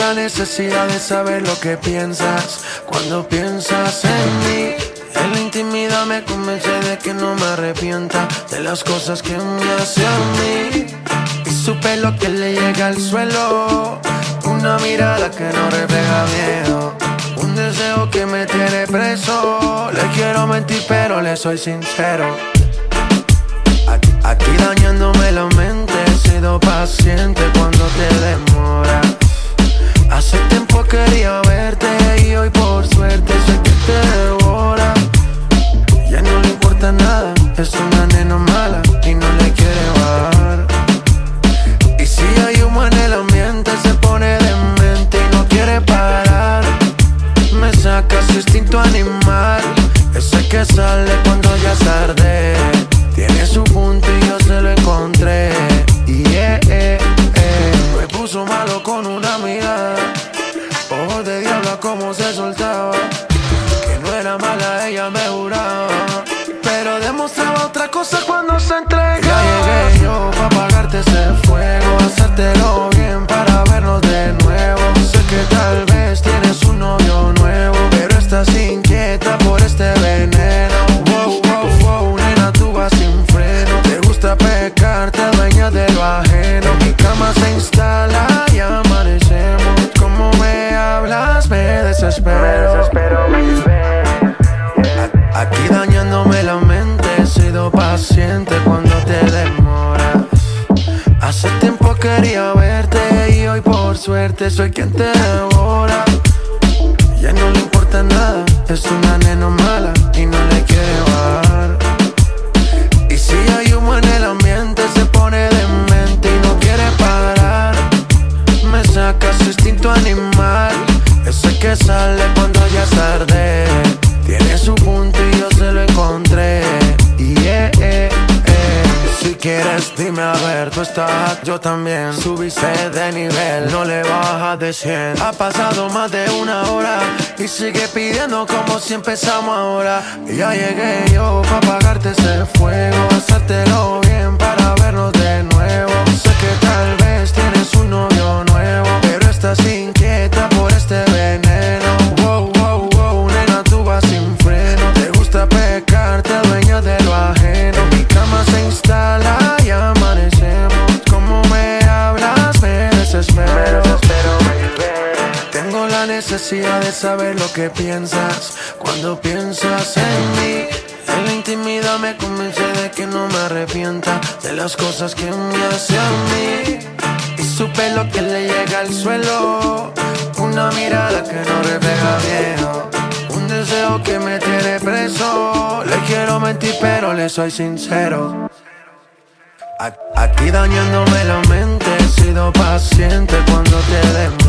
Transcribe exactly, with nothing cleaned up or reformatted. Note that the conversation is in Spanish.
la necesidad de saber lo que piensas cuando piensas en mí. En la intimidad me convence de que no me arrepienta de las cosas que me hace a mí. Y su pelo que le llega al suelo, una mirada que no refleja miedo, un deseo que me tiene preso. Le quiero mentir pero le soy sincero. Aquí, aquí dañándome la mente, he sido paciente cuando te demoras. Hace tiempo quería verte y hoy por suerte sé que te devora. Ya no le importa nada, es una nena mala y no le quiere bajar. Y si hay humo en el ambiente se pone demente y no quiere parar. Me saca su instinto animal, ese que sale cuando ya es tarde. Tiene su punto y yo se lo encontré. Y yeah, eh, eh. Me puso malo con una amiga, ojos de diablo como se soltaba. Que no era mala, ella me juraba, pero demostraba otra cosa cuando se entregaba. Ya llegué yo pa' apagarte ese fuego, hacértelo bien para vernos de nuevo. Sé que tal vez tienes un novio nuevo, pero estás inquieta por este veneno. Wow, wow, wow, nena, tú vas sin freno. Te gusta pecar, te adueñas de lo ajeno. Mi cama se instala y amanecemos. Como me hablas, me desespero. Me desespero, baby. Aquí dañándome la mente, he sido paciente cuando te demoras. Hace tiempo quería verte y hoy por suerte soy quien te devora. Ya no le importa nada, es una nena mala y no le quiere bajar. Y si hay humo en el ambiente se pone demente y no quiere parar. Me saca su instinto animal, ese que sale cuando ya es tarde. Tiene su punto y yo se lo encontré. Y yeah, eh, eh. Si quieres dime a ver, tú estás, yo también. Subiste de nivel, no le bajas de cien. Ha pasado más de una hora y sigue pidiendo como si empezamos ahora. Ya llegué yo pa' apagarte ese fuego, hacértelo bien para vernos de nuevo. Sé que tal vez tienes un novio nuevo, pero estás inquieta por este veneno. Wow, wow, wow, nena, tú vas sin freno. Te gusta pecar, te adueñas de lo ajeno. Mi cama se instala y amanecemos. Como me hablas, me desespero. Me desespero, baby. Tengo la necesidad de saber lo que piensas cuando piensas en mí. En la intimidad me convence de que no me arrepienta de las cosas que me hace a mí. Y su pelo que le llega al suelo, una mirada que no refleja miedo, un deseo que me tiene preso. Le quiero mentir pero le soy sincero. Aquí dañándome la mente, he sido paciente cuando te demuestro.